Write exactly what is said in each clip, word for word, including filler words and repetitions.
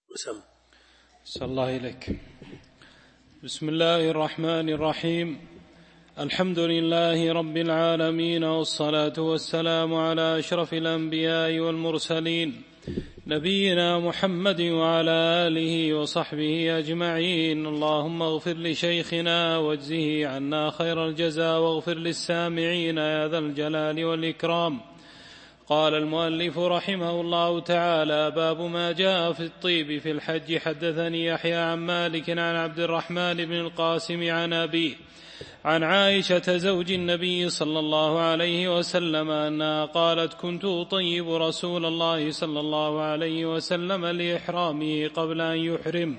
سم صلى الله إليك. بسم الله الرحمن الرحيم. الحمد لله رب العالمين، والصلاة والسلام على أشرف الأنبياء والمرسلين نبينا محمد وعلى آله وصحبه أجمعين. اللهم اغفر لشيخنا واجزه عنا خير الجزاء، واغفر للسامعين يا ذا الجلال والإكرام. قال المؤلف رحمه الله تعالى: باب ما جاء في الطيب في الحج. حدثني يحيى عن مالك عن عبد الرحمن بن القاسم عن أبيه عن عائشة زوج النبي صلى الله عليه وسلم أنها قالت: كنت أطيب رسول الله صلى الله عليه وسلم لإحرامه قبل أن يحرم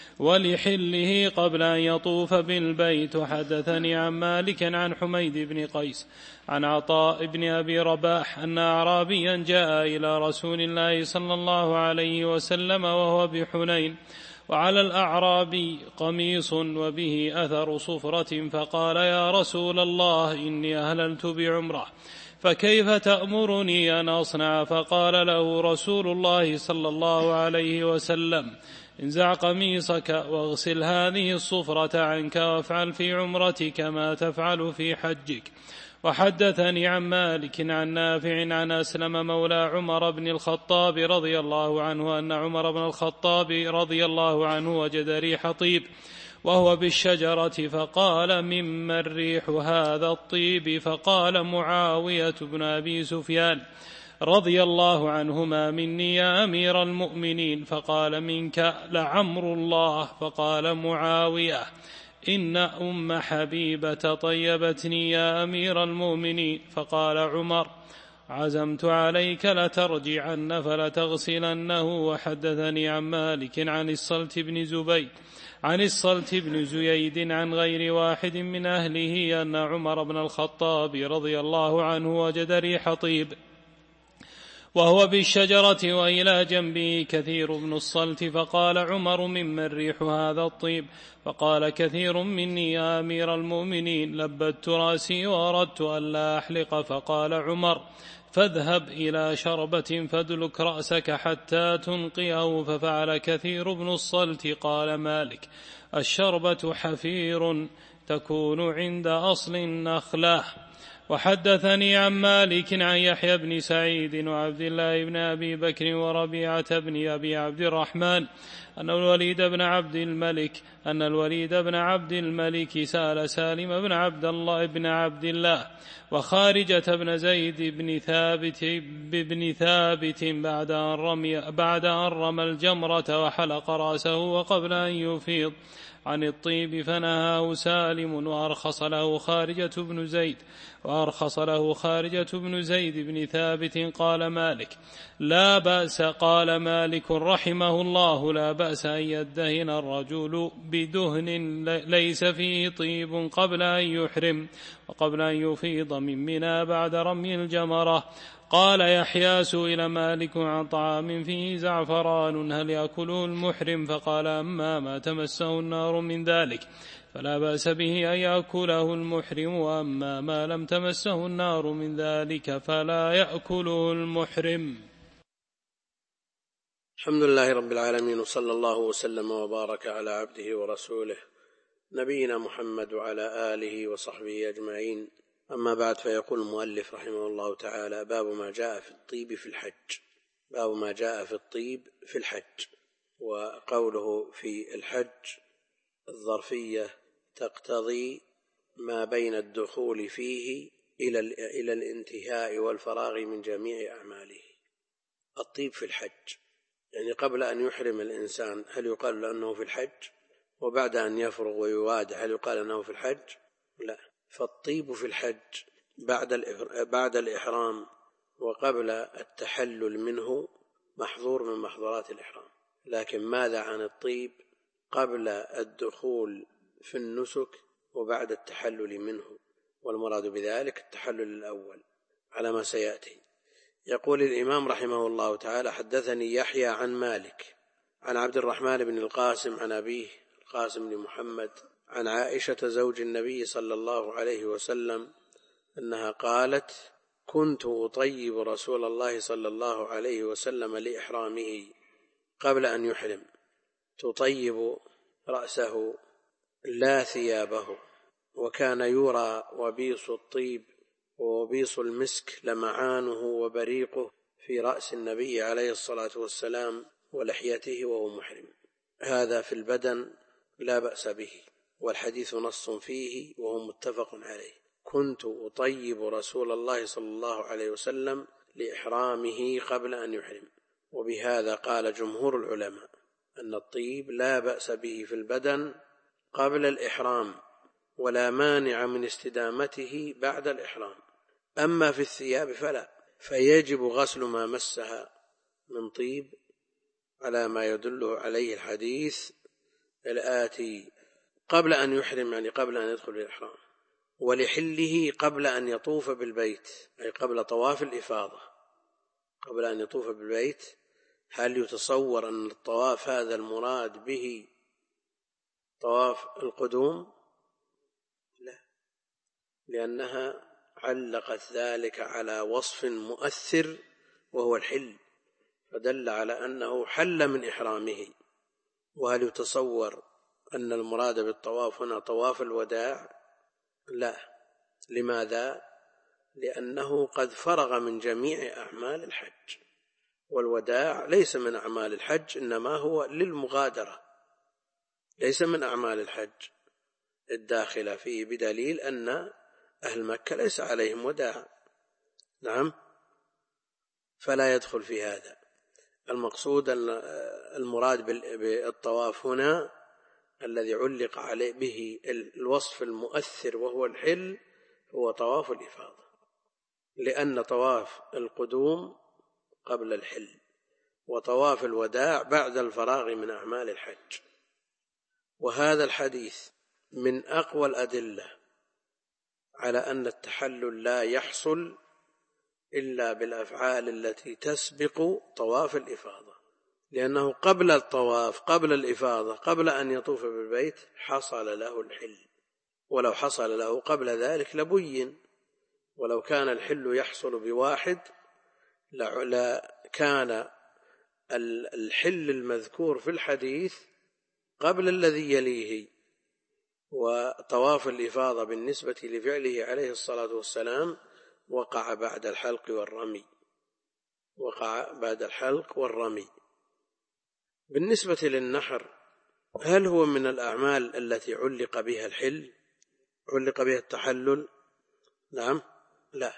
ولحله قبل أن يطوف بالبيت. حدثني عن مالك عن حميد بن قيس عن عطاء بن أبي رباح أن أعرابيا جاء إلى رسول الله صلى الله عليه وسلم وهو بحنين، وعلى الأعرابي قميص وبه أثر صفرة، فقال: يا رسول الله، إني أهللت بعمرة، فكيف تأمرني أن أصنع؟ فقال له رسول الله صلى الله عليه وسلم: انزع قميصك واغسل هذه الصفرة عنك، وافعل في عمرتك ما تفعل في حجك. وحدثني عن مالك عن نافع عن أسلم مولى عمر بن الخطاب رضي الله عنه أن عمر بن الخطاب رضي الله عنه وجد ريح طيب وهو بالشجرة، فقال: ممن ريح هذا الطيب؟ فقال معاوية بن أبي سفيان رضي الله عنهما: مني يا أمير المؤمنين. فقال: منك لعمر الله. فقال معاوية: إن أم حبيبة طيبتني يا أمير المؤمنين. فقال عمر: عزمت عليك لترجعن فلتغسلنه. وحدثني عن مالك عن الصلت بن زبيد عن الصلت بن زييد عن غير واحد من أهله أن عمر بن الخطاب رضي الله عنه وجد ريح طيب وهو بالشجرة وإلى جنبه كثير بن الصلت، فقال عمر: ممن ريح هذا الطيب؟ فقال كثير مني يا أمير المؤمنين. لبت رأسي وأردت ألا أحلق. فقال عمر: فاذهب إلى شربة فادلك رأسك حتى تنقيه. ففعل كثير بن الصلت. قال مالك: الشربة حفير تكون عند أصل النخلة. وحدثني عن مالك عن يحيى بن سعيد وعبد الله بن أبي بكر وربيعة بن أبي عبد الرحمن أن الوليد بن عبد الملك أن الوليد بن عبد الملك سأل سالم بن عبد الله بن عبد الله وخارجة بن زيد بن ثابت بن ثابت بعد أن رمي بعد أن رمى الجمرة وحلق رأسه وقبل أن يفيض عن الطيب، فنهاه سالم وأرخص له خارجة بن زيد وأرخص له خارجة بن زيد بن ثابت. قال مالك: لا بأس. قال مالك رحمه الله: لا بأس أن يدهن الرجل بدهن ليس فيه طيب قبل أن يحرم وقبل أن يفيض من منى بعد رمي الجمرة. قال يحيى: سئل مالك عن طعام فيه زعفران هل يأكله المحرم؟ فقال: أما ما تمسه النار من ذلك فلا بأس به أن يأكله المحرم، وأما ما لم تمسه النار من ذلك فلا يأكله المحرم. الحمد لله رب العالمين، وصلى الله وسلم وبارك على عبده ورسوله نبينا محمد وعلى آله وصحبه أجمعين. أما بعد، فيقول المؤلف رحمه الله تعالى: باب ما جاء في الطيب في الحج. باب ما جاء في الطيب في الحج. وقوله في الحج الظرفية تقتضي ما بين الدخول فيه إلى إلى الانتهاء والفراغ من جميع أعماله. الطيب في الحج يعني قبل أن يحرم الإنسان هل يقال أنه في الحج؟ وبعد أن يفرغ ويوادع هل يقال أنه في الحج؟ لا. فالطيب في الحج بعد بعد الإحرام وقبل التحلل منه محظور من محظورات الإحرام. لكن ماذا عن الطيب قبل الدخول في النسك وبعد التحلل منه؟ والمراد بذلك التحلل الأول على ما سيأتي. يقول الإمام رحمه الله تعالى: حدثني يحيى عن مالك عن عبد الرحمن بن القاسم عن أبيه القاسم بن محمد عن عائشة زوج النبي صلى الله عليه وسلم أنها قالت: كنت أطيب رسول الله صلى الله عليه وسلم لإحرامه قبل أن يحرم تطيب رأسه لا ثيابه. وكان يرى وبيص الطيب ووبيص المسك لمعانه وبريقه في رأس النبي عليه الصلاة والسلام ولحيته وهو محرم. هذا في البدن لا بأس به، والحديث نص فيه وهو متفق عليه. كنت أطيب رسول الله صلى الله عليه وسلم لإحرامه قبل أن يحرم. وبهذا قال جمهور العلماء أن الطيب لا بأس به في البدن قبل الإحرام، ولا مانع من استدامته بعد الإحرام. أما في الثياب فلا، فيجب غسل ما مسها من طيب على ما يدله عليه الحديث الآتي: قبل أن يحرم، يعني قبل أن يدخل الإحرام، ولحله قبل أن يطوف بالبيت، أي قبل طواف الإفاضة، قبل أن يطوف بالبيت. هل يتصور أن الطواف هذا المراد به طواف القدوم؟ لا، لأنها علقت ذلك على وصف مؤثر وهو الحل، فدل على أنه حل من إحرامه. وهل يتصور أن المراد بالطواف هنا طواف الوداع؟ لا. لماذا؟ لأنه قد فرغ من جميع أعمال الحج، والوداع ليس من أعمال الحج، إنما هو للمغادرة، ليس من أعمال الحج الداخلة فيه، بدليل أن أهل مكة ليس عليهم وداع. نعم، فلا يدخل في هذا. المقصود المراد بالطواف هنا الذي علق عليه به الوصف المؤثر وهو الحل هو طواف الإفاضة، لأن طواف القدوم قبل الحل، وطواف الوداع بعد الفراغ من أعمال الحج. وهذا الحديث من أقوى الأدلة على أن التحلل لا يحصل إلا بالأفعال التي تسبق طواف الإفاضة، لأنه قبل الطواف، قبل الإفاضة، قبل أن يطوف بالبيت حصل له الحل. ولو حصل له قبل ذلك لبين، ولو كان الحل يحصل بواحد لكان الحل المذكور في الحديث قبل الذي يليه. وطواف الإفاضة بالنسبة لفعله عليه الصلاة والسلام وقع بعد الحلق والرمي، وقع بعد الحلق والرمي. بالنسبة للنحر، هل هو من الأعمال التي علق بها الحل، علق بها التحلل؟ نعم، لا.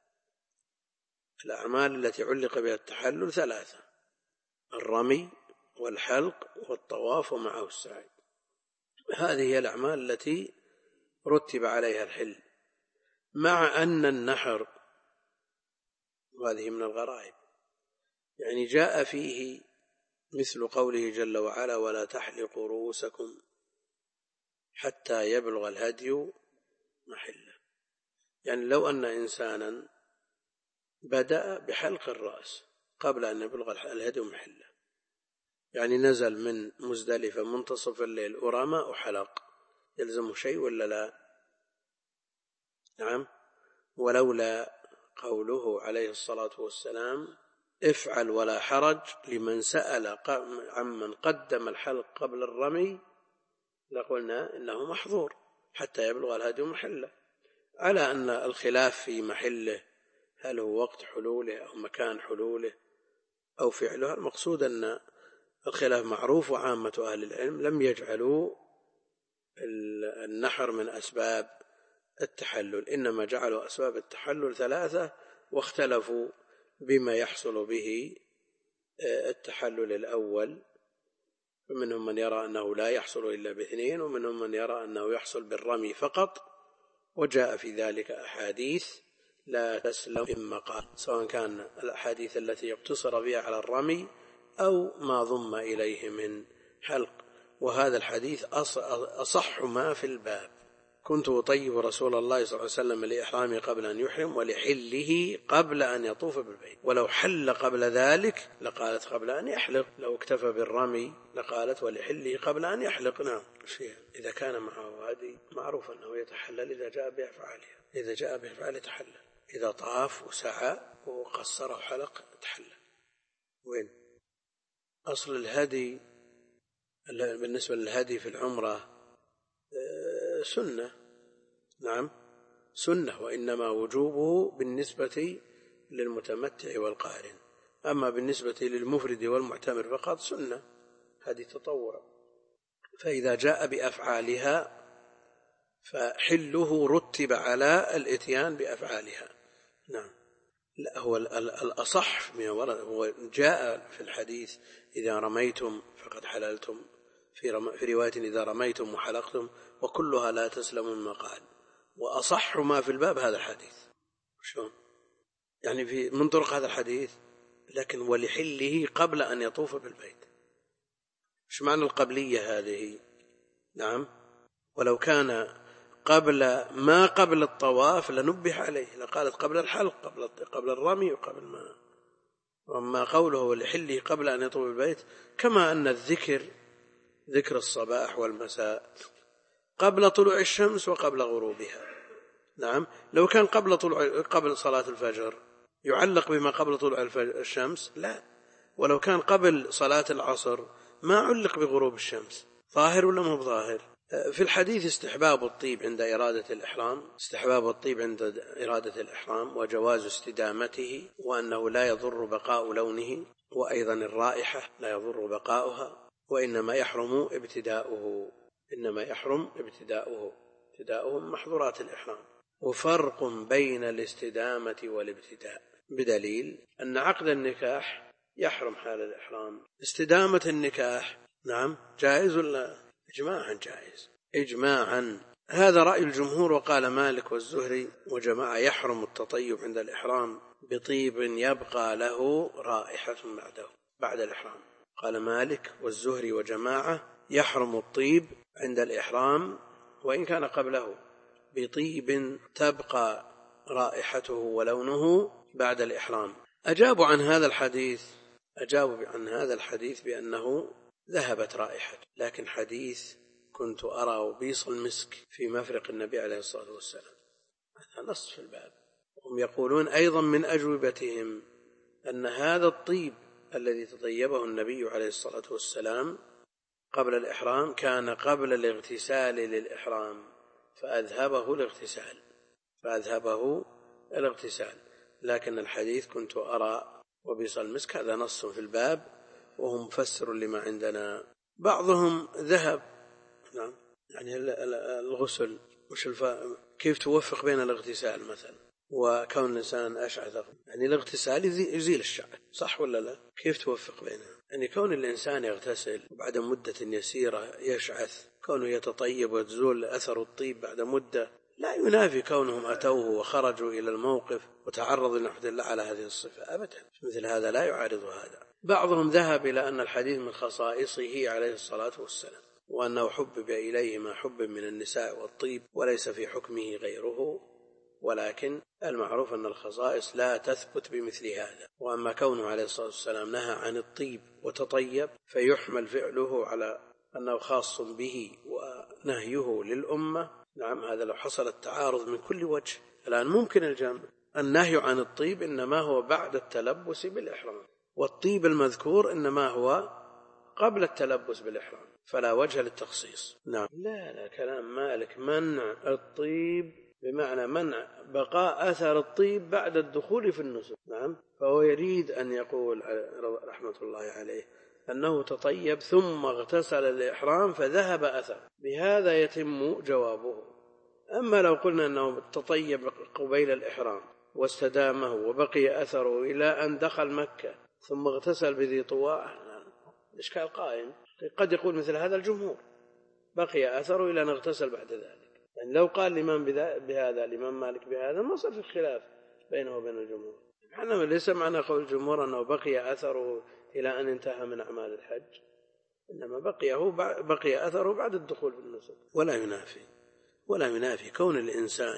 الأعمال التي علق بها التحلل ثلاثة: الرمي والحلق والطواف ومعه السعي. هذه هي الأعمال التي رتب عليها الحل، مع أن النحر، وهذه من الغرائب، يعني جاء فيه مثل قوله جل وعلا: ولا تحلقوا رؤوسكم حتى يبلغ الهدي محله. يعني لو أن إنسانا بدأ بحلق الرأس قبل أن يبلغ الهدي محله، يعني نزل من مزدلفة منتصف الليل ورمى وحلق، يلزمه شيء ولا لا؟ نعم. ولولا قوله عليه الصلاة والسلام: افعل ولا حرج لمن سأل عمن قدم الحلق قبل الرمي، لقلنا إنه محظور حتى يبلغ الهدي محله، على أن الخلاف في محله، هل هو وقت حلوله أو مكان حلوله أو فعله. المقصود أن الخلاف معروف، وعامة أهل العلم لم يجعلوا النحر من أسباب التحلل، إنما جعلوا أسباب التحلل ثلاثة، واختلفوا بما يحصل به التحلل الأول. فمنهم من يرى أنه لا يحصل إلا باثنين، ومنهم من يرى أنه يحصل بالرمي فقط. وجاء في ذلك أحاديث لا تسلم إما قال، سواء كان الأحاديث التي يقتصر بها على الرمي أو ما ضم إليه من حلق. وهذا الحديث أصح ما في الباب: كنت أطيب رسول الله صلى الله عليه وسلم لإحرامه قبل أن يحرم ولحله قبل أن يطوف بالبيت. ولو حل قبل ذلك لقالت قبل أن يحلق، لو اكتفى بالرمي لقالت ولحله قبل أن يحلق. نعم. إذا كان معه هدي معروف أنه يتحلل إذا جاء بأفعالها، إذا جاء بأفعال تحلل، إذا طاف وسعى وقصر وحلق تحلل. وين أصل الهدي؟ بالنسبة للهدي في العمرة سنة، نعم سنة، وإنما وجوبه بالنسبة للمتمتع والقارن، أما بالنسبة للمفرد والمعتمر فقط سنة، هذه تطوع. فإذا جاء بأفعالها فحله رتب على الإتيان بأفعالها. نعم. لا، هو الأصح من ورد، هو جاء في الحديث إذا رميتم فقد حللتم، في, رم... في رواية إذا رميتم وحلقتم، وكلها لا تسلم مما قال. وأصح ما في الباب هذا الحديث. شلون يعني في من طرق هذا الحديث؟ لكن ولحله قبل أن يطوف بالبيت. ايش معنى القبلية هذه؟ نعم، ولو كان قبل ما قبل الطواف لنبه عليه، لقالت قبل الحلق، قبل قبل الرمي، وقبل ما. وما قوله ولحله قبل أن يطوف بالبيت، كما أن الذكر ذكر الصباح والمساء قبل طلوع الشمس وقبل غروبها. نعم، لو كان قبل طلوع قبل صلاة الفجر يعلق بما قبل طلوع الشمس؟ لا. ولو كان قبل صلاة العصر ما علق بغروب الشمس. ظاهر ولا مو ظاهر؟ في الحديث استحباب الطيب عند إرادة الإحرام، استحباب الطيب عند إرادة الإحرام، وجواز استدامته، وأنه لا يضر بقاء لونه، وأيضا الرائحة لا يضر بقاؤها، وإنما يحرم ابتداؤه، إنما يحرم ابتداؤه ابتداؤه من محظورات الإحرام. وفرق بين الاستدامة والابتداء بدليل أن عقد النكاح يحرم حال الإحرام. استدامة النكاح نعم جائز ولا؟ إجماعا جائز، إجماعا. هذا رأي الجمهور. وقال مالك والزهري وجماعة يحرم التطيب عند الإحرام بطيب يبقى له رائحة بعده بعد الإحرام. قال مالك والزهري وجماعة يحرم الطيب عند الإحرام وإن كان قبله بطيب تبقى رائحته ولونه بعد الإحرام. أجابوا عن هذا الحديث أجابوا عن هذا الحديث بأنه ذهبت رائحته، لكن حديث كنت أرى بيص المسك في مفرق النبي عليه الصلاة والسلام هذا نص في الباب. هم يقولون أيضا من أجوبتهم أن هذا الطيب الذي تطيبه النبي عليه الصلاة والسلام قبل الإحرام كان قبل الاغتسال للإحرام فأذهبه الاغتسال فأذهبه الاغتسال لكن الحديث كنت أرى وبيص المسك هذا نص في الباب وهم مفسر لما عندنا. بعضهم ذهب نعم يعني الغسل وش الف... كيف توفق بين الاغتسال مثلا وكون الإنسان أشعث؟ يعني الاغتسال يزيل الشعر صح ولا لا؟ كيف توفق بينها؟ يعني كون الإنسان يغتسل وبعد مدة يسيرة يشعث، كونه يتطيب وتزول أثر الطيب بعد مدة، لا ينافي كونهم أتوه وخرجوا إلى الموقف وتعرضوا لنحمد الله على هذه الصفة أبدا. مثل هذا لا يعارض هذا. بعضهم ذهب إلى أن الحديث من خصائصه عليه الصلاة والسلام وأنه حبب إليه ما حبب من النساء والطيب وليس في حكمه غيره، ولكن المعروف أن الخصائص لا تثبت بمثل هذا. وأما كونه عليه الصلاة والسلام نهى عن الطيب وتطيب فيحمل فعله على أنه خاص به ونهيه للأمة. نعم هذا لو حصل التعارض من كل وجه. الآن ممكن الجمع. النهي عن الطيب إنما هو بعد التلبس بالإحرام، والطيب المذكور إنما هو قبل التلبس بالإحرام، فلا وجه للتخصيص. نعم لا لا كلام مالك منع الطيب بمعنى منع بقاء أثر الطيب بعد الدخول في النسك. نعم فهو يريد أن يقول رحمة الله عليه أنه تطيب ثم اغتسل الإحرام فذهب أثر، بهذا يتم جوابه. أما لو قلنا أنه تطيب قبيل الإحرام واستدامه وبقي أثره إلى أن دخل مكة ثم اغتسل بذي طواء، الإشكال قائم. قد يقول مثل هذا الجمهور بقي أثره إلى أن اغتسل بعد ذلك. يعني لو قال الإمام بهذا الإمام مالك بهذا ما صار في خلاف بينه وبين الجمهور. إحنا ليس معنى قول الجمهور أنه بقي أثره إلى أن انتهى من أعمال الحج، إنما بقيه بقي أثره بعد الدخول في النسك. ولا ينافي ولا ينافي كون الإنسان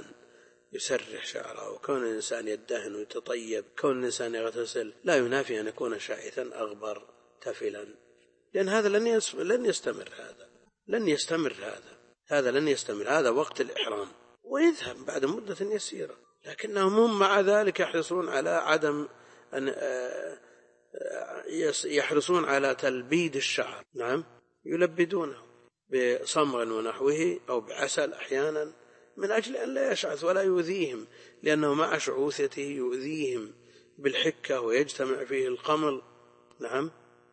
يسرح شعره وكون الإنسان يدهن ويتطيب، كون الإنسان يغتسل لا ينافي أن يكون شائثا أغبر تفلا، لأن هذا لن لن يستمر هذا لن يستمر هذا هذا لن يستمر هذا وقت الإحرام ويذهب بعد مدة يسيرة. لكنهم هم مع ذلك يحرصون على عدم أن يحرصون على تلبيد الشعر. نعم يلبدونه بصمغ ونحوه أو بعسل أحيانا من أجل أن لا يشعث ولا يؤذيهم، لأنه مع شعوثته يؤذيهم بالحكة ويجتمع فيه القمل. نعم.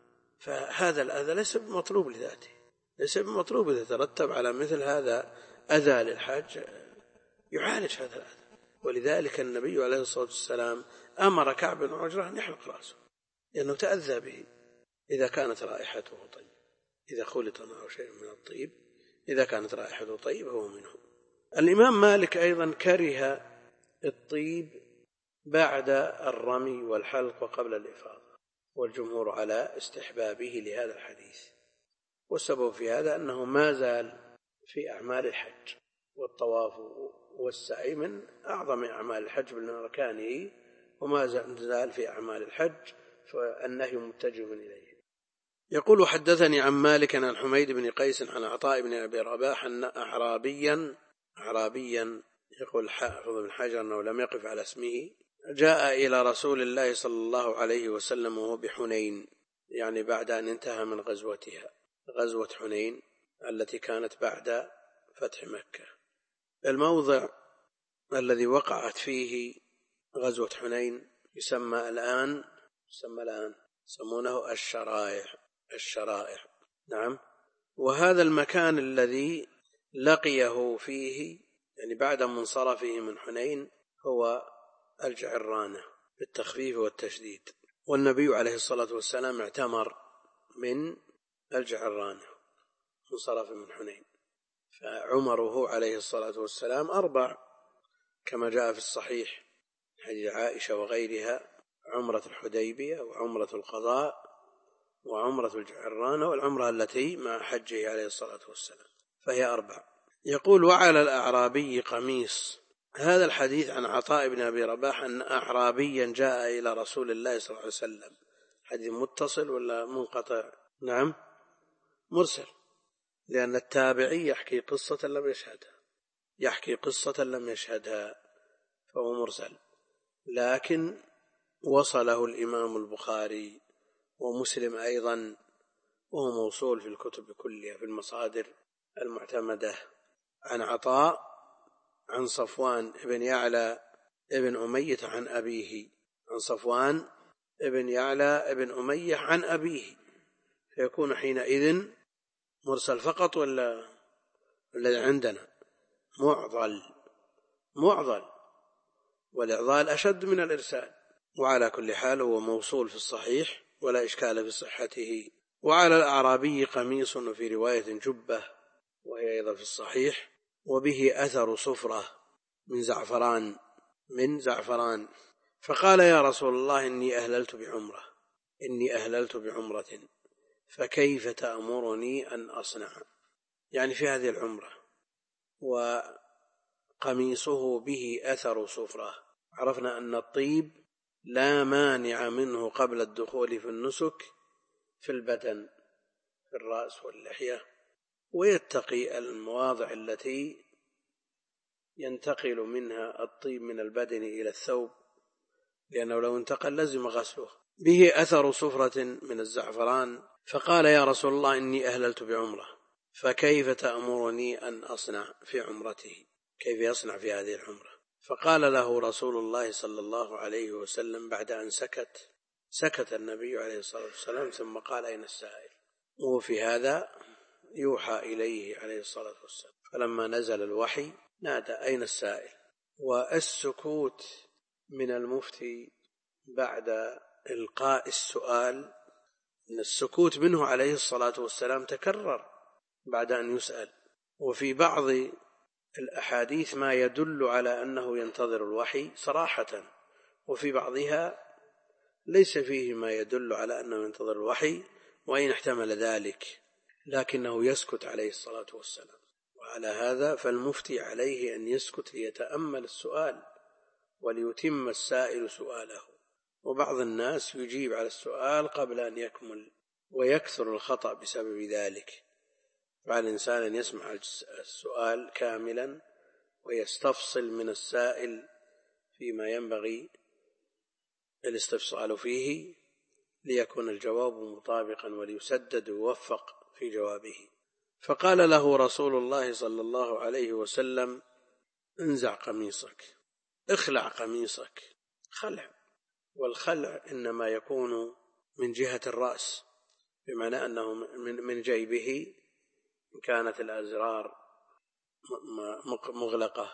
فهذا الأذى ليس بمطلوب لذاته، ليس بمطلوب. إذا ترتب على مثل هذا أذى للحج يعالج هذا الأذى. ولذلك النبي عليه الصلاة والسلام أمر كعب بن عجرة أن يحلق رأسه لأنه تأذى به إذا كانت رائحته طيب، إذا خلط معه شيء من الطيب، إذا كانت رائحته طيب هو منه. الإمام مالك أيضا كره الطيب بعد الرمي والحلق وقبل الإفاضة، والجمهور على استحبابه لهذا الحديث. والسبب في هذا أنه ما زال في أعمال الحج، والطواف والسعي من أعظم أعمال الحج بالأركانه، وما زال في أعمال الحج، فالنهي متجه إليه. يقول حدثني عن مالك عن حميد بن قيس عن عطاء بن أبي رباح أن أعرابيا أعرابيا يقول حافظ بن حجر أنه لم يقف على اسمه، جاء إلى رسول الله صلى الله عليه وسلم وهو بحنين، يعني بعد أن انتهى من غزوتها، غزوة حنين التي كانت بعد فتح مكة. الموضع الذي وقعت فيه غزوة حنين يسمى الآن يسمى الآن يسمونه الشرائع الشرائع نعم. وهذا المكان الذي لقيه فيه يعني بعد منصرفه من حنين هو الجعرانة بالتخفيف والتشديد، والنبي عليه الصلاة والسلام اعتمر من الجعرانة منصرف من حنين، فعمره عليه الصلاة والسلام أربع كما جاء في الصحيح حديث عائشة وغيرها: عمرة الحديبية، وعمرة القضاء، وعمرة الجعرانة، والعمرة التي مع حجه عليه الصلاة والسلام، فهي أربع. يقول: وعلى الأعرابي قميص. هذا الحديث عن عطاء بن أبي رباح أن أعرابيا جاء إلى رسول الله صلى الله عليه وسلم. حديث متصل ولا منقطع؟ نعم مرسل، لأن التابعي يحكي قصة لم يشهدها يحكي قصة لم يشهدها فهو مرسل، لكن وصله الإمام البخاري ومسلم أيضا، وهو موصول في الكتب كلها في المصادر المعتمدة، عن عطاء عن صفوان ابن يعلى ابن أمية عن أبيه عن صفوان ابن يعلى ابن أمية عن أبيه، فيكون حينئذ مرسل فقط ولا الذي عندنا معضل معضل والإعضال أشد من الإرسال. وعلى كل حال هو موصول في الصحيح ولا إشكال في صحته. وعلى الأعرابي قميص، وفي رواية جبة وهي أيضا في الصحيح، وبه أثر صفرة من زعفران من زعفران فقال: يا رسول الله إني أهللت بعمرة إني أهللت بعمرة فكيف تأمرني أن أصنع؟ يعني في هذه العمرة، وقميصه به أثر صفرة. عرفنا أن الطيب لا مانع منه قبل الدخول في النسك في البدن في الرأس واللحية، ويتقي المواضع التي ينتقل منها الطيب من البدن إلى الثوب، لأنه لو انتقل لزم غسله. به أثر صفرة من الزعفران فقال: يا رسول الله إني أهللت بعمرة فكيف تأمرني أن أصنع في عمرته؟ كيف يصنع في هذه العمرة؟ فقال له رسول الله صلى الله عليه وسلم بعد أن سكت سكت النبي عليه الصلاة والسلام ثم قال: أين السائل؟ وفي هذا يوحى إليه عليه الصلاة والسلام، فلما نزل الوحي نادى: أين السائل؟ والسكوت من المفتي بعد إلقاء السؤال، إن السكوت منه عليه الصلاة والسلام تكرر بعد أن يسأل، وفي بعض الأحاديث ما يدل على أنه ينتظر الوحي صراحة، وفي بعضها ليس فيه ما يدل على أنه ينتظر الوحي، وإن احتمل ذلك لكنه يسكت عليه الصلاة والسلام. وعلى هذا فالمفتي عليه أن يسكت ليتأمل السؤال وليتم السائل سؤاله. وبعض الناس يجيب على السؤال قبل أن يكمل ويكثر الخطأ بسبب ذلك، فعلى الإنسان أن يسمع السؤال كاملا ويستفصل من السائل فيما ينبغي الاستفصال فيه ليكون الجواب مطابقا وليسدد ويوفق في جوابه. فقال له رسول الله صلى الله عليه وسلم: انزع قميصك، اخلع قميصك. خلع، والخلع إنما يكون من جهة الرأس، بمعنى أنه من جيبه إن كانت الأزرار مغلقة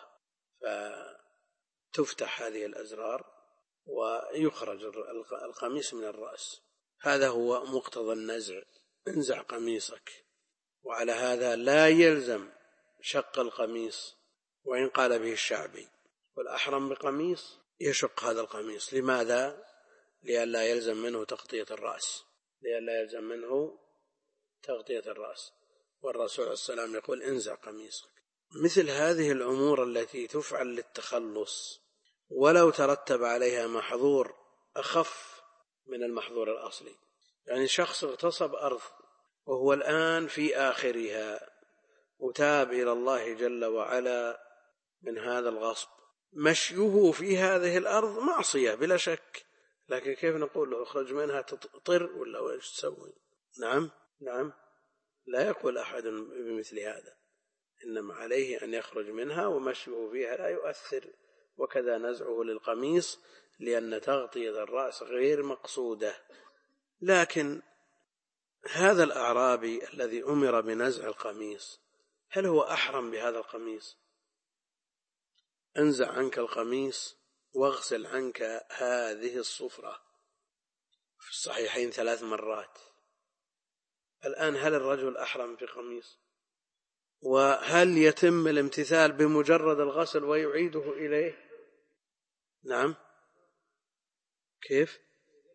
فتفتح هذه الأزرار ويخرج القميص من الرأس. هذا هو مقتضى النزع: انزع قميصك. وعلى هذا لا يلزم شق القميص وإن قال به الشعبي، والأحرم بقميص يشق هذا القميص. لماذا؟ لئلا يلزم منه تغطية الرأس، لئلا يلزم منه تغطية الرأس. والرسول عليه السلام يقول: انزع قميصك. مثل هذه الأمور التي تفعل للتخلص ولو ترتب عليها محظور أخف من المحظور الأصلي. يعني شخص اغتصب أرض وهو الآن في آخرها وتاب إلى الله جل وعلا من هذا الغصب، مشيه في هذه الأرض معصية بلا شك، لكن كيف نقول له اخرج منها تطر ولا وإيش تسوي؟ نعم نعم لا يقول أحد بمثل هذا، إنما عليه أن يخرج منها، ومشيه فيها لا يؤثر. وكذا نزعه للقميص، لأن تغطية الرأس غير مقصودة. لكن هذا الأعرابي الذي أمر بنزع القميص، هل هو أحرم بهذا القميص؟ انزع عنك القميص واغسل عنك هذه الصفرة في الصحيحين ثلاث مرات. الآن هل الرجل أحرم في قميص؟ وهل يتم الامتثال بمجرد الغسل ويعيده إليه؟ نعم. كيف؟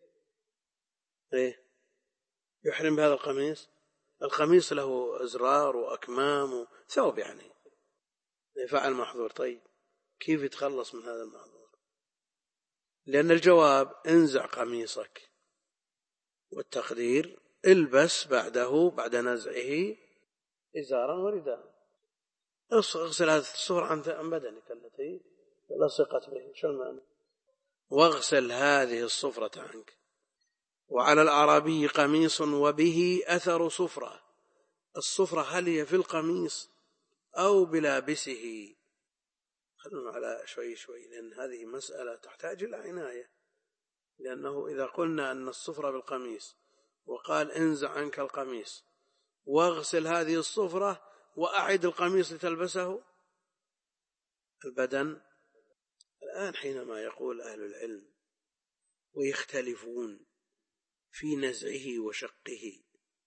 إيه؟ يحرم بهذا القميص؟ القميص له أزرار وأكمام وثوب، يعني يفعل محظور. طيب كيف يتخلص من هذا المحظور؟ لأن الجواب: انزع قميصك، والتقدير: البس بعده بعد نزعه إزارا ورداء. اغسل هذه الصورة عن بدنك التي لصقت به. شو المعنى؟ واغسل هذه الصفرة عنك. وعلى الأعرابي قميص وبه أثر صفرة. الصفرة هل هي في القميص أو بلابسه؟ خلونا على شوي شوي، لأن هذه مسألة تحتاج إلى عناية. لأنه إذا قلنا أن الصفرة بالقميص وقال انزع عنك القميص واغسل هذه الصفرة وأعد القميص لتلبسه البدن، الآن حينما يقول أهل العلم ويختلفون في نزعه وشقه،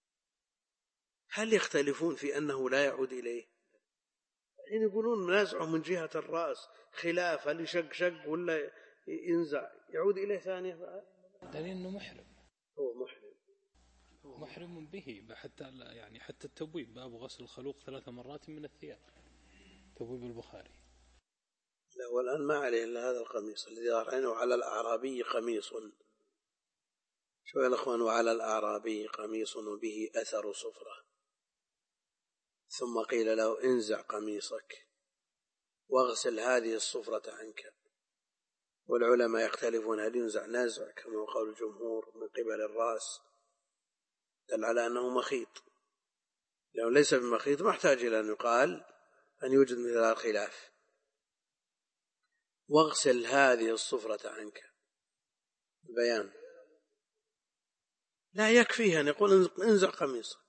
هل يختلفون في أنه لا يعود إليه؟ حين يقولون نزعه من جهة الرأس خلاف هل يشق شق ولا ينزع يعود إليه ثانية بعد، دليل أنه محرم. هو محرم محرم به حتى يعني حتى التبويب، باب غسل الخلوق ثلاث مرات من الثياب، تبويب البخاري. لا، والآن ما عليه إلا هذا القميص الذي رأيناه. على الأعرابي قميص، شو يا الأخوان؟ وعلى الأعرابي قميص وبه أثر صفرة. ثم قيل له انزع قميصك واغسل هذه الصفرة عنك. والعلماء يختلفون هل ينزع نزع كما قال الجمهور من قبل الرأس، دل على أنه مخيط. لو ليس بمخيط ما احتاج إلى أن يقال أن يوجد مثل هذا الخلاف. واغسل هذه الصفرة عنك، البيان لا يكفيه أن يقول انزع قميصك.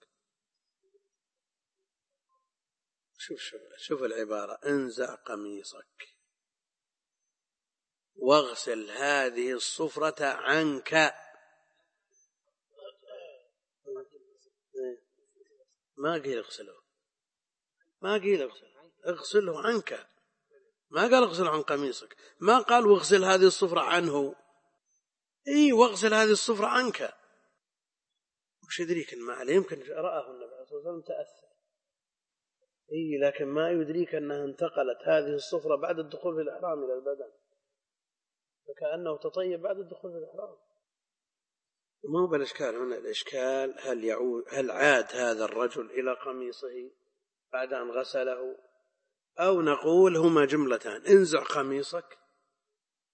شوف شوف شوف العبارة: انزع قميصك واغسل هذه الصفرة عنك. ما قيل اغسله، ما قيل اغسله، اغسله عنك. ما قال اغسله عن قميصك، ما قال واغسل هذه الصفرة عنه. اي واغسل هذه الصفرة عنك. وش يدريك المعنى؟ يمكن رآه النبي صلى الله عليه وسلم تأثر، اي لكن ما يدريك أنها انتقلت هذه الصفرة بعد الدخول في الإحرام إلى البدن، فكأنه تطيب بعد الدخول في الإحرام. ما هو بالإشكال هنا. الإشكال هل يعود هل عاد هذا الرجل إلى قميصه بعد أن غسله، أو نقول هما جملتان: انزع قميصك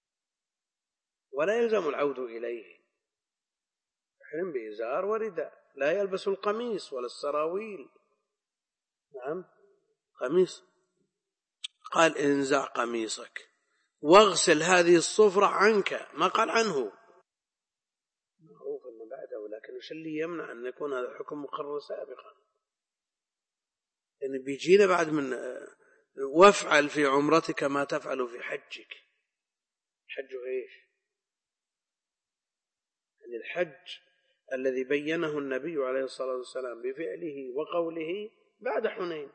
ولا يلزم العود إليه، يحرم بإزار ورداء لا يلبس القميص ولا السراويل. نعم قميص. قال انزع قميصك واغسل هذه الصفرة عنك، ما قال عنه، معروف أنه بعده، لكن وش اللي يمنع أن يكون هذا الحكم مقرر سابقا؟ يعني بيجينا بعد من وافعل في عمرتك ما تفعل في حجك. حجه إيش؟ يعني الحج الذي بينه النبي عليه الصلاة والسلام بفعله وقوله بعد حنين.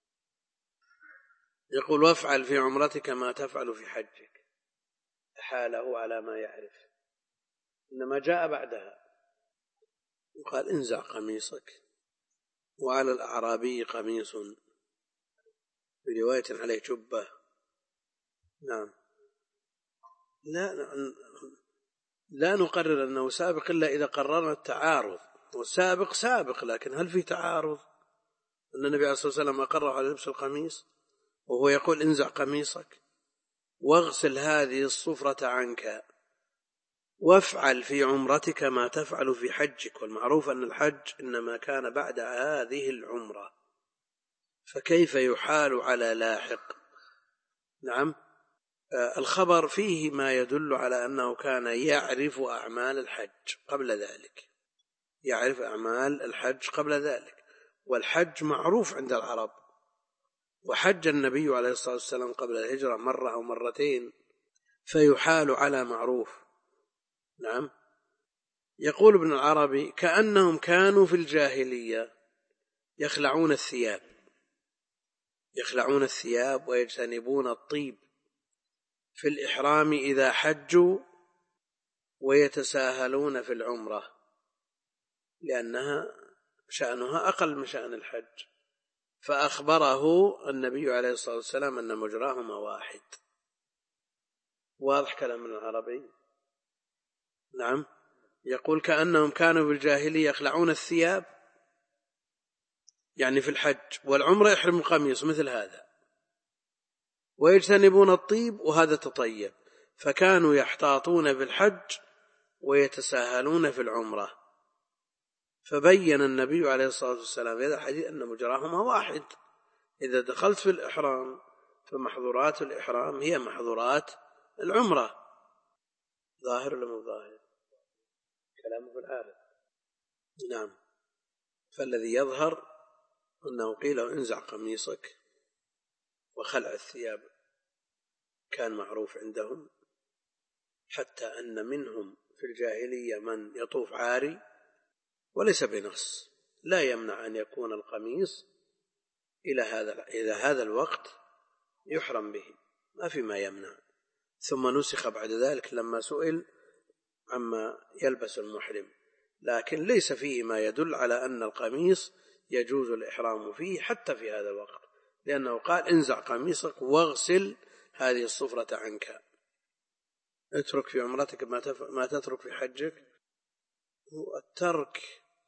يقول وافعل في عمرتك ما تفعل في حجك، حاله على ما يعرف، إنما جاء بعدها وقال انزع قميصك. وعلى الأعرابي قميص، برواية عليه جبة. نعم لا لا نقرر أنه سابق إلا إذا قررنا التعارض، والسابق سابق، لكن هل في تعارض أن النبي عليه الصلاة والسلام أقر على لبس القميص وهو يقول انزع قميصك واغسل هذه الصفرة عنك وافعل في عمرتك ما تفعل في حجك؟ والمعروف أن الحج إنما كان بعد هذه العمرة، فكيف يحال على لاحق؟ نعم الخبر فيه ما يدل على أنه كان يعرف أعمال الحج قبل ذلك، يعرف أعمال الحج قبل ذلك، والحج معروف عند العرب، وحج النبي عليه الصلاة والسلام قبل الهجرة مرة أو مرتين، فيحال على معروف. نعم يقول ابن العربي كأنهم كانوا في الجاهلية يخلعون الثياب يخلعون الثياب ويجتنبون الطيب في الإحرام إذا حجوا، ويتساهلون في العمرة لأنها شأنها أقل من شأن الحج، فأخبره النبي عليه الصلاة والسلام أن مجراهما واحد. واضح كلام ابن العربي؟ نعم يقول كأنهم كانوا في الجاهلية يخلعون الثياب، يعني في الحج والعمرة يحرم القميص مثل هذا، ويجتنبون الطيب وهذا تطيب، فكانوا يحتاطون في الحج ويتساهلون في العمرة، فبين النبي عليه الصلاة والسلام في هذا الحديث أن مجراهما واحد. إذا دخلت في الإحرام فمحظورات الإحرام هي محظورات العمرة. ظاهر ولا مو ظاهر؟ كلامه في العارض. نعم فالذي يظهر أنه قيل انزع قميصك، وخلع الثياب كان معروف عندهم، حتى أن منهم في الجاهلية من يطوف عاري وليس بنص، لا يمنع أن يكون القميص إلى هذا إلى هذا الوقت يحرم به، ما في ما يمنع. ثم نسخ بعد ذلك لما سئل عما يلبس المحرم، لكن ليس فيه ما يدل على أن القميص يجوز الإحرام فيه حتى في هذا الوقت، لأنه قال انزع قميصك واغسل هذه الصفرة عنك. اترك في عمرتك ما, تف... ما تترك في حجك. الترك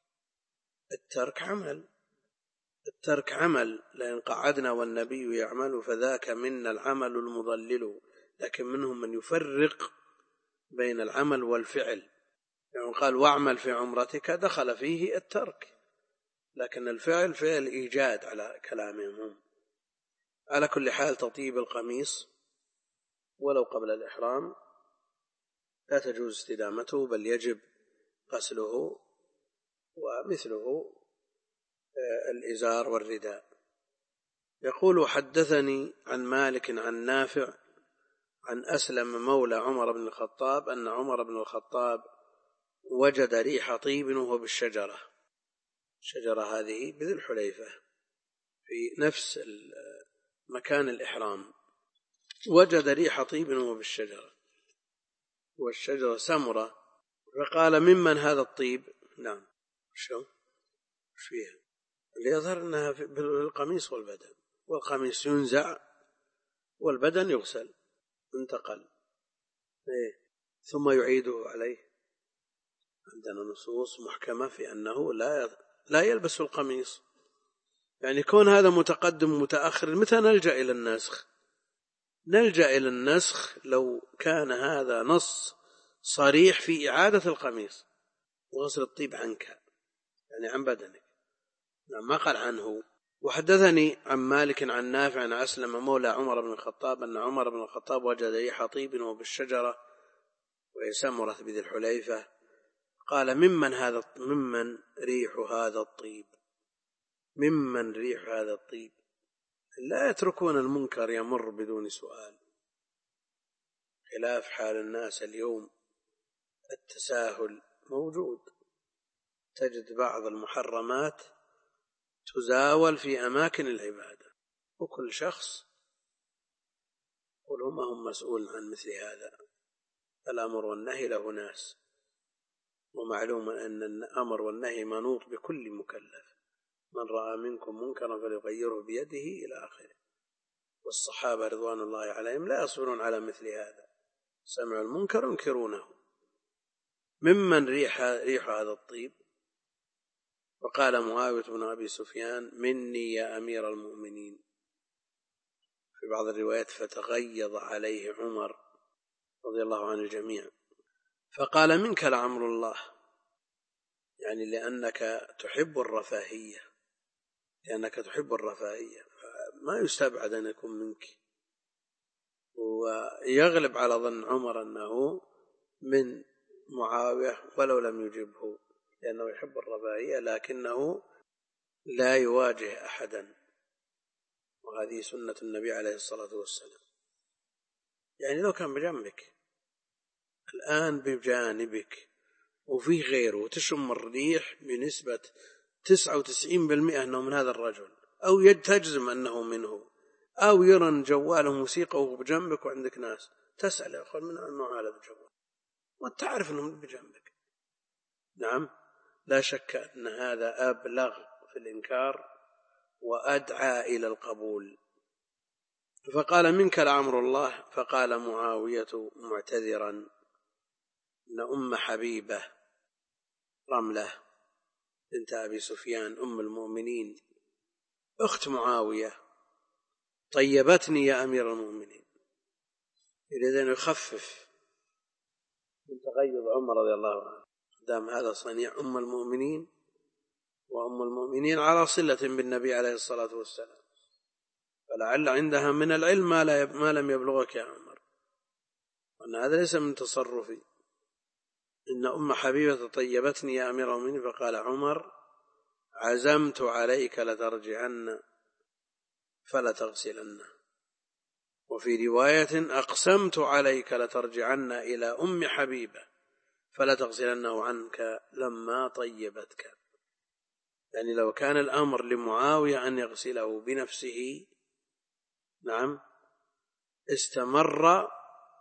الترك عمل الترك عمل لأن قعدنا والنبي يعمل فذاك منا العمل المضلل، لكن منهم من يفرق بين العمل والفعل، يعني قال واعمل في عمرتك دخل فيه الترك، لكن الفعل فعل إيجاد على كلامهم. على كل حال تطيب القميص ولو قبل الإحرام لا تجوز استدامته، بل يجب غسله، ومثله الإزار والرداء. يقول حدثني عن مالك عن نافع عن أسلم مولى عمر بن الخطاب أن عمر بن الخطاب وجد ريح طيب وهو بالشجرة، الشجرة هذه بذي الحليفة في نفس مكان الإحرام، وجد ريح طيب وهو بالشجرة، والشجرة سمرة، فقال ممن هذا الطيب؟ نعم شو ايش فيها؟ اللي يظهر أنها بالقميص والبدن، والقميص ينزع والبدن يغسل انتقل إيه؟ ثم يعيده عليه. عندنا نصوص محكمة في أنه لا لا يلبس القميص، يعني كون هذا متقدم متأخر متى نلجأ إلى النسخ؟ نلجأ إلى النسخ لو كان هذا نص صريح في إعادة القميص وغسل الطيب عنك، يعني عن بدنك. ما قال عنه. وحدثني عن مالك عن نافع عن أسلم مولى عمر بن الخطاب أن عمر بن الخطاب وجد ريح طيب وبالشجرة وهي سمرة بذي الحليفة، قال ممن هذا ممن ريح هذا الطيب ممن ريح هذا الطيب. لا يتركون المنكر يمر بدون سؤال، خلاف حال الناس اليوم. التساهل موجود، تجد بعض المحرمات تزاول في أماكن العبادة، وكل شخص قل هم مسؤول عن مثل هذا. الأمر والنهي له ناس، ومعلوم أن الأمر والنهي منوط بكل مكلف. من رأى منكم منكرا فليغيره بيده إلى آخره. والصحابة رضوان الله عليهم لا يصبرون على مثل هذا، سمعوا المنكر ينكرونه. ممن ريح, ريح هذا الطيب. وقال معاوية بن أبي سفيان مني يا أمير المؤمنين. في بعض الروايات فتغيظ عليه عمر رضي الله عن الجميع فقال منك لعمر الله، يعني لأنك تحب الرفاهية لأنك تحب الرفاهية ما يستبعد أن يكون منك. ويغلب على ظن عمر أنه من معاوية ولو لم يجبه، لأنه يحب الرفاهية لكنه لا يواجه أحدا، وهذه سنة النبي عليه الصلاة والسلام. يعني لو كان بجنبك الآن بجانبك وفيه غيره وتشم الريح بنسبة تسعة وتسعين بالمئة أنه من هذا الرجل، أو تجزم أنه منه، أو يرى جواله موسيقى وهو بجنبك وعندك ناس، تسأل يا أخوان من النوع هذا الجوال وتعرف أنه بجنبك. نعم، لا شك أن هذا أبلغ في الإنكار وأدعى إلى القبول. فقال منك لعمر الله. فقال معاوية معتذرا إن أم حبيبة رملة بنت أبي سفيان أم المؤمنين أخت معاوية طيبتني يا أمير المؤمنين، يريد أن يخفف من تغيظ عمر رضي الله عنه دام هذا صنيع أم المؤمنين، وأم المؤمنين على صلة بالنبي عليه الصلاة والسلام، فلعل عندها من العلم ما لم يبلغك يا عمر، وأن هذا ليس من تصرفي. إن أم حبيبة طيبتني يا أمير المؤمنين. فقال عمر عزمت عليك لترجعن فلا تغسلن. وفي رواية أقسمت عليك لترجعن إلى أم حبيبة فلا تغسلنه عنك لما طيبتك. يعني لو كان الأمر لمعاوية أن يغسله بنفسه نعم استمر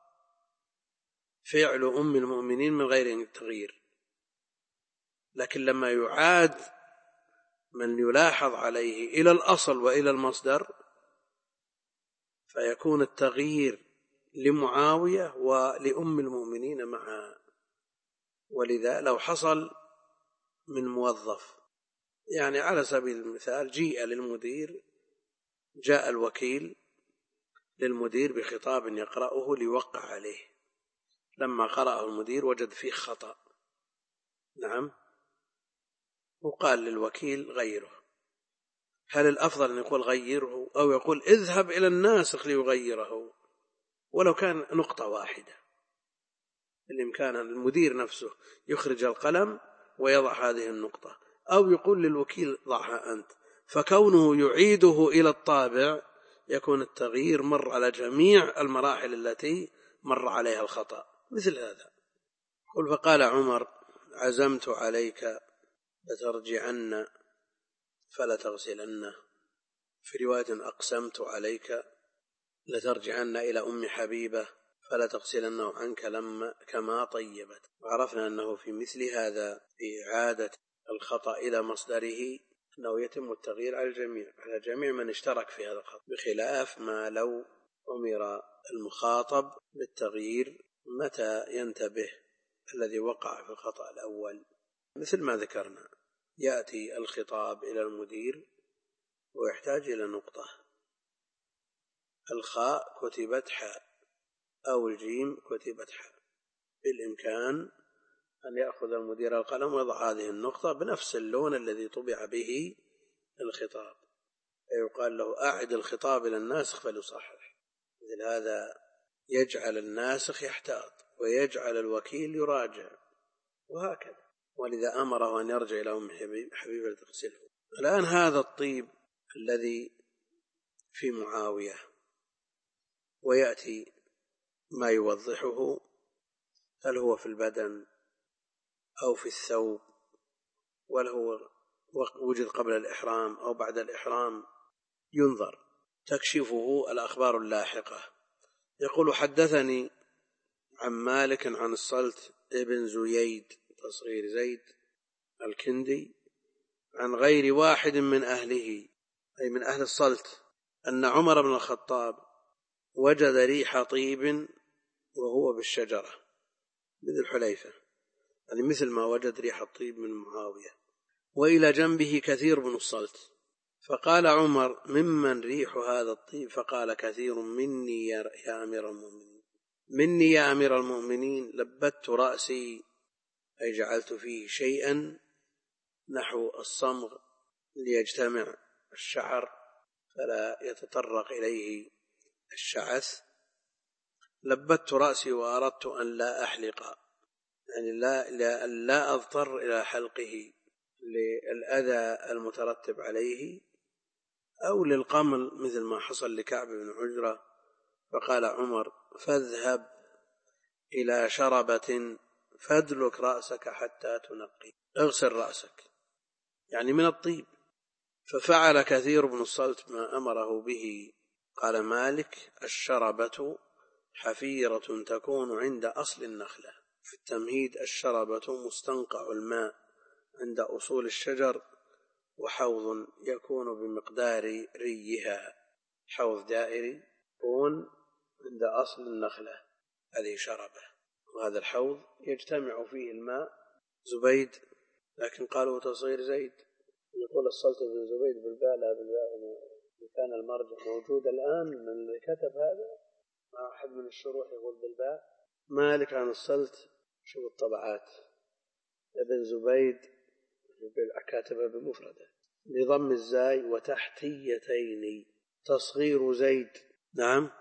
فعل أم المؤمنين من غير تغيير، لكن لما يعاد من يلاحظ عليه إلى الأصل وإلى المصدر فيكون التغيير لمعاوية ولأم المؤمنين معها. ولذا لو حصل من موظف، يعني على سبيل المثال جيء للمدير جاء الوكيل للمدير بخطاب يقرأه ليوقع عليه، لما قرأه المدير وجد فيه خطأ نعم وقال للوكيل غيره، هل الأفضل أن يقول غيره أو يقول اذهب إلى الناسخ ليغيره ولو كان نقطة واحدة؟ الإمكان المدير نفسه يخرج القلم ويضع هذه النقطة، أو يقول للوكيل ضعها أنت. فكونه يعيده إلى الطابع يكون التغيير مر على جميع المراحل التي مر عليها الخطأ مثل هذا. قل فقال عمر عزمت عليك لترجعن فلا تغسلن. في رواية أقسمت عليك لترجعن إلى أم حبيبة فلا تغسلنه عنك لما كما طيبت. وعرفنا أنه في مثل هذا في إعادة الخطأ إلى مصدره أنه يتم التغيير على الجميع على جميع من اشترك في هذا الخطأ، بخلاف ما لو أمر المخاطب بالتغيير متى ينتبه الذي وقع في الخطأ الأول. مثل ما ذكرنا يأتي الخطاب إلى المدير ويحتاج إلى نقطة، الخاء كتبت حاء أو الجيم كتبت حاء، بالإمكان أن يأخذ المدير القلم ويضع هذه النقطة بنفس اللون الذي طبع به الخطاب، يقال له أعد الخطاب إلى الناسخ فليصحح. مثل هذا يجعل الناسخ يحتاط ويجعل الوكيل يراجع وهكذا. ولذا أمره أن يرجع إلى أم حبيبة لتغسله. الآن هذا الطيب الذي في معاوية، ويأتي ما يوضحه، هل هو في البدن أو في الثوب، وهل هو وجد قبل الإحرام أو بعد الإحرام، ينظر. تكشفه الأخبار اللاحقة. يقول حدثني عن مالك عن الصلت ابن زييد تصغير زيد الكندي عن غير واحد من أهله أي من أهل الصلت أن عمر بن الخطاب وجد ريح طيب وهو بالشجرة مثل حليفة، يعني مثل ما وجد ريح الطيب من معاوية، وإلى جنبه كثير بن الصلت. فقال عمر ممن ريح هذا الطيب؟ فقال كثير مني يا أمير المؤمنين، مني يا أمير المؤمنين. لبت رأسي أي جعلت فيه شيئا نحو الصمغ ليجتمع الشعر فلا يتطرق إليه الشعث. لبت رأسي وأردت أن لا أحلق، يعني لا, لا, لا أضطر إلى حلقه للأذى المترتب عليه أو للقمل مثل ما حصل لكعب بن عجرة. فقال عمر فاذهب إلى شربة فادلك رأسك حتى تنقي، اغسل رأسك يعني من الطيب. ففعل كثير بن الصلت ما أمره به. قال مالك الشربة حفيرة تكون عند أصل النخلة. في التمهيد الشربة مستنقع الماء عند أصول الشجر، وحوض يكون بمقدار ريها، حوض دائري يكون عند أصل النخلة هذه شربة، وهذا الحوض يجتمع فيه الماء. زبيد لكن قالوا تصغير زيد. يقول الصلت بن زبيد بالباء لا بالباء، كان المرجع موجود الآن من اللي كتب هذا مع أحد من الشروح يقول بالباء. مالك عن الصلت شوف الطبعات ابن زبيد كاتبها بمفردة بضم الزاي وتحتيتين تصغير زيد. نعم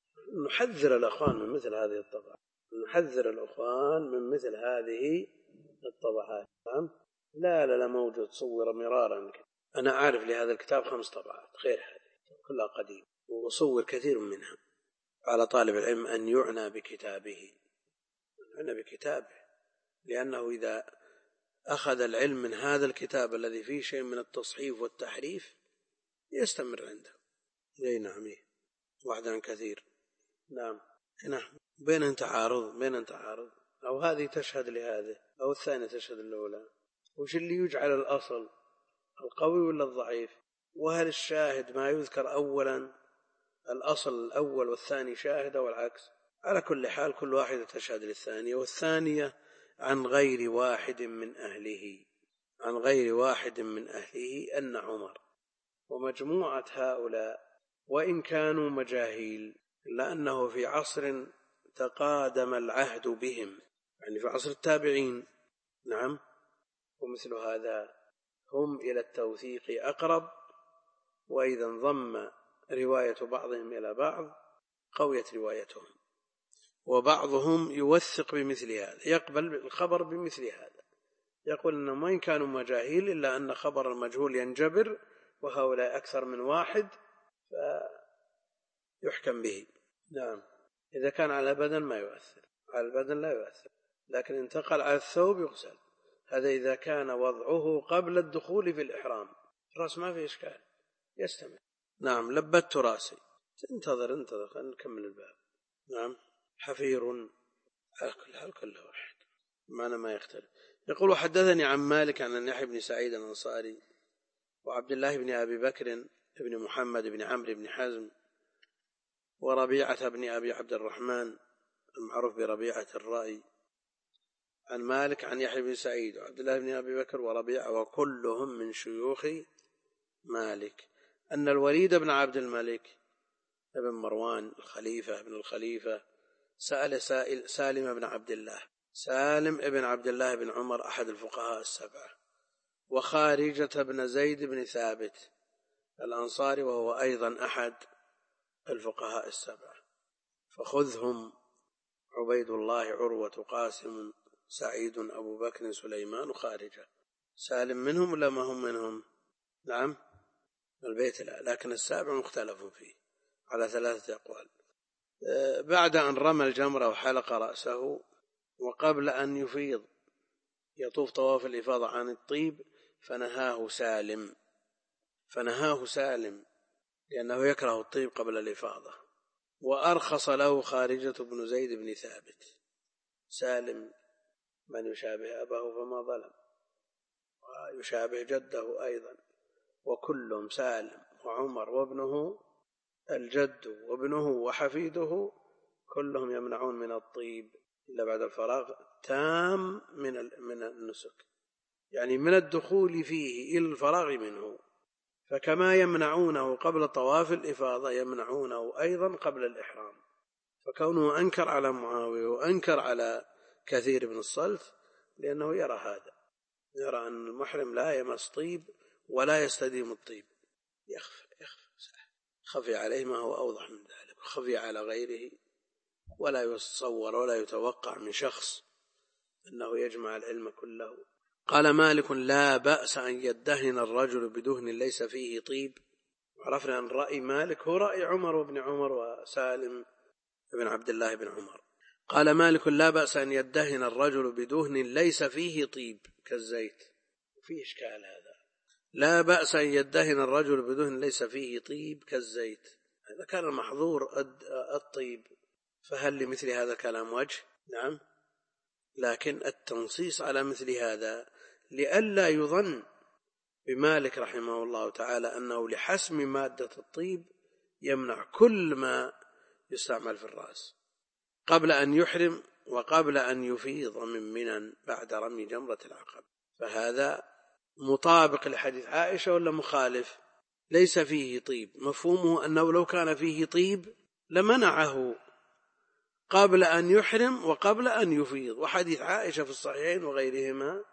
نحذر الأخوان من مثل هذه الطبعات، نحذر الأخوان من مثل هذه الطبعات. نعم لا لا لا موجود صور مرارا. أنا أعرف لهذا الكتاب خمس طبعات غير هذه كلها قديم وصور كثير منها. على طالب العلم أن يعنى بكتابه، يعنى بكتابه، لأنه إذا أخذ العلم من هذا الكتاب الذي فيه شيء من التصحيف والتحريف يستمر عنده. أي نعم واحد عن كثير. نعم نعم بين تعارض بين تعارض أو هذه تشهد لهذه أو الثانية تشهد الأولى. وش اللي يجعل الأصل القوي ولا الضعيف؟ وهل الشاهد ما يذكر أولا الأصل الأول والثاني شاهد أو العكس؟ على كل حال كل واحدة تشهد للثانية. والثانية عن غير واحد من أهله، عن غير واحد من أهله أن عمر ومجموعة هؤلاء وإن كانوا مجاهيل إلا أنه في عصر تقادم العهد بهم، يعني في عصر التابعين. نعم ومثل هذا هم إلى التوثيق أقرب، وإذا انضم رواية بعضهم إلى بعض قويت روايتهم. وبعضهم يوثق بمثل هذا، يقبل الخبر بمثل هذا، يقول أنهم وإن كانوا مجاهيل إلا أن خبر المجهول ينجبر، وهؤلاء أكثر من واحد فيحكم به. نعم إذا كان على بدن ما يؤثر، على البدن لا يؤثر، لكن انتقل على الثوب يغسل. هذا إذا كان وضعه قبل الدخول في الإحرام، الرأس ما في إشكال يستمر. نعم لبت رأسي. انتظر انتظر خلينا نكمل الباب. نعم حفير على كل حال كل واحد معنى ما يختلف. يقول حدثني عن مالك عن يحيى بن سعيد الأنصاري وعبد الله بن أبي بكر بن محمد بن عمرو بن حزم وربيعة بن أبي عبد الرحمن المعروف بربيعة الرأي عن مالك عن يحيى بن سعيد وعبد الله بن أبي بكر وربيعة وكلهم من شيوخ مالك أن الوليد بن عبد الملك ابن مروان الخليفة ابن الخليفة سأل سائل سالم بن عبد الله سالم ابن عبد الله بن عمر أحد الفقهاء السبعة، وخارجة بن زيد بن ثابت الأنصاري وهو أيضا أحد الفقهاء السبعة. فخذهم: عبيد الله، عروة، قاسم، سعيد، أبو بكر، سليمان، وخارجة. سالم منهم ولا ما هم منهم؟ نعم البيت لا، لكن السابع مختلف فيه على ثلاثة أقوال. بعد أن رمى الجمرة وحلق رأسه وقبل أن يفيض يطوف طواف الإفاضة عن الطيب فنهاه سالم فنهاه سالم لأنه يكره الطيب قبل الإفاضة، وأرخص له خارجة بن زيد بن ثابت. سالم من يشابه أباه فما ظلم، ويشابه جده أيضا، وكلهم سالم وعمر وابنه الجد وابنه وحفيده كلهم يمنعون من الطيب إلا بعد الفراغ تام من من النسك، يعني من الدخول فيه إلى الفراغ منه. فكما يمنعونه قبل طواف الإفاضة يمنعونه أيضا قبل الإحرام. فكونه أنكر على معاوية وأنكر على كثير بن الصلت لأنه يرى هذا، يرى أن المحرم لا يمس طيب ولا يستديم الطيب، يخفى يخفى خفي عليه ما هو أوضح من ذلك، خفي على غيره، ولا يتصور ولا يتوقع من شخص أنه يجمع العلم كله. قال مالك: لا بأس أن يدهن الرجل بدهن ليس فيه طيب. عرفنا أن رأي مالك هو رأي عمر وابن عمر وسالم بن عبد الله بن عمر. قال مالك: لا بأس أن يدهن الرجل بدهن ليس فيه طيب كالزيت. وفيه إشكال هذا، لا بأس أن يدهن الرجل بدهن ليس فيه طيب كالزيت. إذا كان المحظور الطيب فهل لمثل هذا الكلام وجه؟ نعم، لكن التنصيص على مثل هذا لئلا يظن بمالك رحمه الله تعالى أنه لحسم مادة الطيب يمنع كل ما يستعمل في الرأس قبل أن يحرم وقبل أن يفيض من منى بعد رمي جمرة العقبة. فهذا مطابق لحديث عائشة ولا مخالف؟ ليس فيه طيب مفهومه أنه لو كان فيه طيب لمنعه قبل أن يحرم وقبل أن يفيض. وحديث عائشة في الصحيحين وغيرهما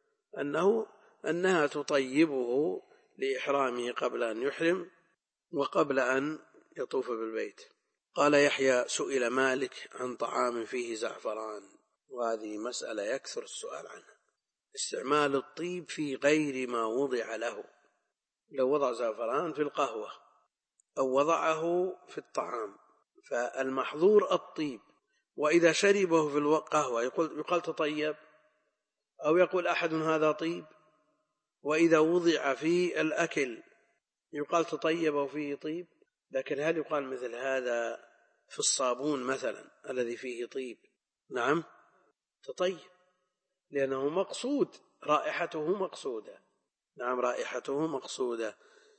أنه أنها تطيبه لإحرامه قبل أن يحرم وقبل أن يطوف بالبيت. قال يحيى: سئل مالك عن طعام فيه زعفران، وهذه مسألة يكثر السؤال عنها، استعمال الطيب في غير ما وضع له. لو وضع زعفران في القهوة أو وضعه في الطعام فالمحظور الطيب، وإذا شربه في القهوة يقول يقال تطيب، أو يقول أحد هذا طيب. وإذا وضع في الأكل يقال تطيب وفيه طيب. لكن هل يقال مثل هذا في الصابون مثلا الذي فيه طيب؟ نعم تطيب، لأنه مقصود، رائحته مقصودة. نعم رائحته مقصودة.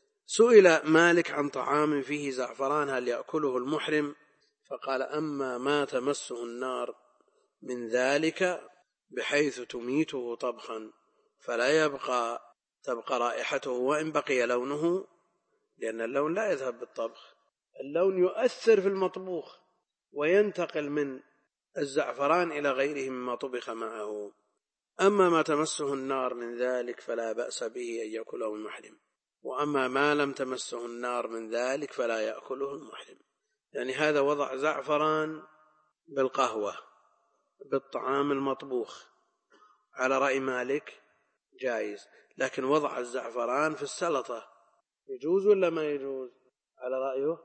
سئل مالك عن طعام فيه زعفران هل يأكله المحرم؟ فقال: أما ما تمسه النار من ذلك بحيث تميته طبخا فلا يبقى تبقى رائحته وإن بقي لونه، لأن اللون لا يذهب بالطبخ، اللون يؤثر في المطبوخ وينتقل من الزعفران إلى غيره مما طبخ معه. أما ما تمسه النار من ذلك فلا بأس به أن يأكله المحرم، وأما ما لم تمسه النار من ذلك فلا يأكله المحرم. يعني هذا وضع زعفران بالقهوة بالطعام المطبوخ على رأي مالك جائز، لكن وضع الزعفران في السلطة يجوز ولا ما يجوز؟ على رأيه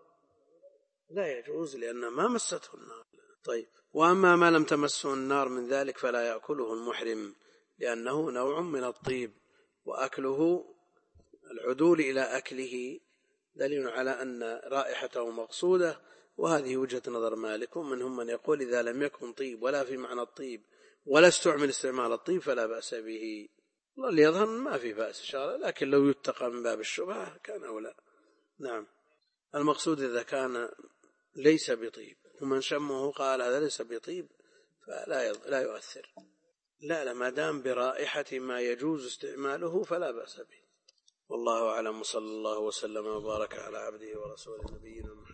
لا يجوز لأنه ما مسته النار. طيب، وأما ما لم تمسه النار من ذلك فلا يأكله المحرم لأنه نوع من الطيب، وأكله العدول إلى أكله دليل على أن رائحته مقصودة. وهذه وجهة نظر مالك. ومنهم من يقول إذا لم يكن طيب ولا في معنى الطيب ولا استعمل استعمال الطيب فلا بأس به. والله اللي يظهر ما في بأس إن شاء الله، لكن لو يتقى من باب الشبهة كان أولى. نعم، المقصود إذا كان ليس بطيب ومن شمه قال هذا ليس بطيب فلا لا يؤثر. لا لا ما دام برائحة ما يجوز استعماله فلا بأس به. والله أعلم، صلى الله وسلم وبارك على عبده ورسوله نبينا محمد.